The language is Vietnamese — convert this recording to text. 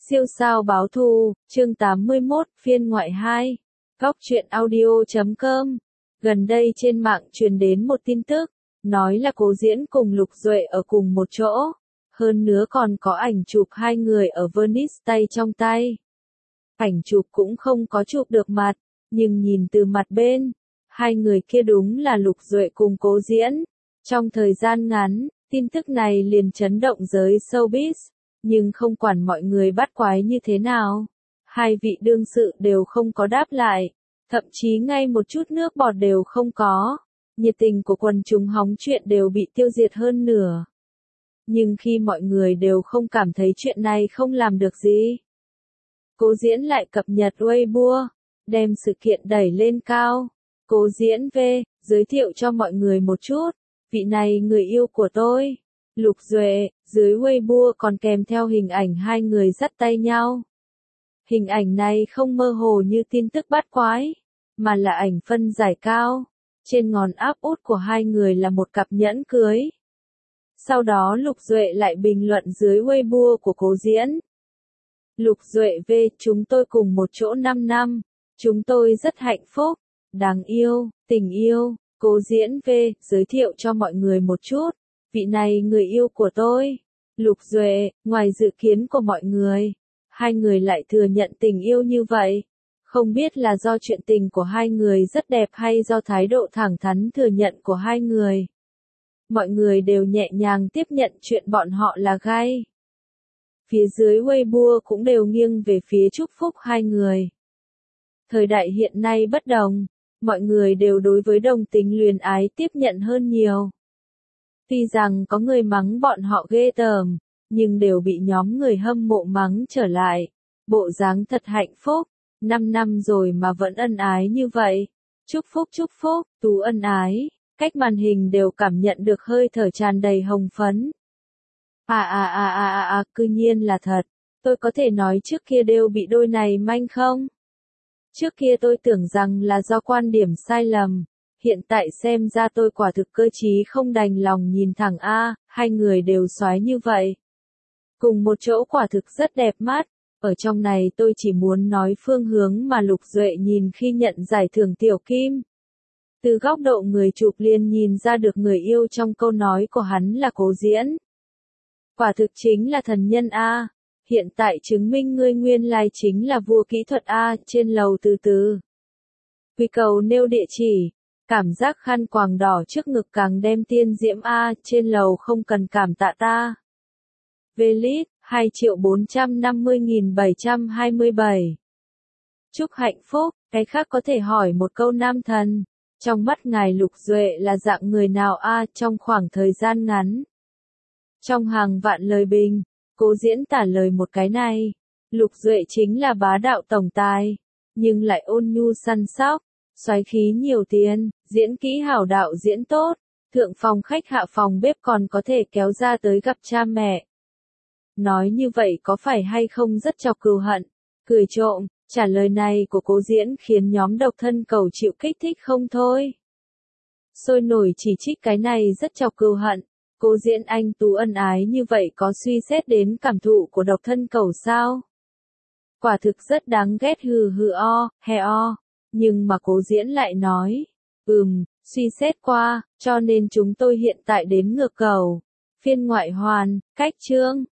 Siêu sao báo thù, chương 81, phiên ngoại 2. Góc truyện audio.com. Gần đây trên mạng truyền đến một tin tức, nói là Cố Diễn cùng Lục Duệ ở cùng một chỗ. Hơn nữa còn có ảnh chụp hai người ở Venice tay trong tay. Ảnh chụp cũng không có chụp được mặt, nhưng nhìn từ mặt bên, hai người kia đúng là Lục Duệ cùng Cố Diễn. Trong thời gian ngắn, tin tức này liền chấn động giới showbiz. Nhưng không quản mọi người bắt quái như thế nào, hai vị đương sự đều không có đáp lại, thậm chí ngay một chút nước bọt đều không có. Nhiệt tình của quần chúng hóng chuyện đều bị tiêu diệt hơn nửa. Nhưng khi mọi người đều không cảm thấy chuyện này không làm được gì, Cố Diễn lại cập nhật Weibo, đem sự kiện đẩy lên cao. Cố Diễn giới thiệu cho mọi người một chút, vị này người yêu của tôi. Lục Duệ, dưới Weibo còn kèm theo hình ảnh hai người dắt tay nhau. Hình ảnh này không mơ hồ như tin tức bắt quái, mà là ảnh phân giải cao. Trên ngón áp út của hai người là một cặp nhẫn cưới. Sau đó Lục Duệ lại bình luận dưới Weibo của Cố Diễn. Lục Duệ chúng tôi cùng một chỗ 5 năm, chúng tôi rất hạnh phúc, đáng yêu, tình yêu. Cố Diễn giới thiệu cho mọi người một chút. Vị này người yêu của tôi. Lục Duệ, ngoài dự kiến của mọi người, hai người lại thừa nhận tình yêu như vậy. Không biết là do chuyện tình của hai người rất đẹp hay do thái độ thẳng thắn thừa nhận của hai người. Mọi người đều nhẹ nhàng tiếp nhận chuyện bọn họ là gay. Phía dưới Weibo cũng đều nghiêng về phía chúc phúc hai người. Thời đại hiện nay bất đồng, mọi người đều đối với đồng tính luyến ái tiếp nhận hơn nhiều. Tuy rằng có người mắng bọn họ ghê tởm, nhưng đều bị nhóm người hâm mộ mắng trở lại. Bộ dáng thật hạnh phúc, 5 năm rồi mà vẫn ân ái như vậy. Chúc phúc, tú ân ái, cách màn hình đều cảm nhận được hơi thở tràn đầy hồng phấn. Cư nhiên là thật, tôi có thể nói trước kia đều bị đôi này manh không? Trước kia tôi tưởng rằng là do quan điểm sai lầm. Hiện tại xem ra tôi quả thực cơ trí không đành lòng nhìn thẳng hai người đều soái như vậy. Cùng một chỗ quả thực rất đẹp mắt, ở trong này tôi chỉ muốn nói phương hướng mà Lục Duệ nhìn khi nhận giải thưởng Tiểu Kim. Từ góc độ người chụp liền nhìn ra được người yêu trong câu nói của hắn là Cố Diễn. Quả thực chính là thần nhân hiện tại chứng minh ngươi nguyên lai chính là vua kỹ thuật trên lầu từ từ. Quy cầu nêu địa chỉ. Cảm giác khăn quàng đỏ trước ngực càng đem tiên diễm trên lầu không cần cảm tạ ta. Vlit, 2.450.727. Chúc hạnh phúc, cái khác có thể hỏi một câu nam thần. Trong mắt ngài Lục Duệ là dạng người nào trong khoảng thời gian ngắn. Trong hàng vạn lời bình, Cố Diễn tả lời một cái này. Lục Duệ chính là bá đạo tổng tài, nhưng lại ôn nhu săn sóc. Soái khí nhiều tiền, diễn kỹ hảo đạo diễn tốt, thượng phòng khách hạ phòng bếp còn có thể kéo ra tới gặp cha mẹ. Nói như vậy có phải hay không rất chọc cừu hận, cười trộm, trả lời này của Cố Diễn khiến nhóm độc thân cầu chịu kích thích không thôi. Sôi nổi chỉ trích cái này rất chọc cừu hận, Cố Diễn anh tú ân ái như vậy có suy xét đến cảm thụ của độc thân cầu sao? Quả thực rất đáng ghét he o. Nhưng mà Cố Diễn lại nói, suy xét qua, cho nên chúng tôi hiện tại đến ngược cầu. Phiên ngoại hoàn, cách chương.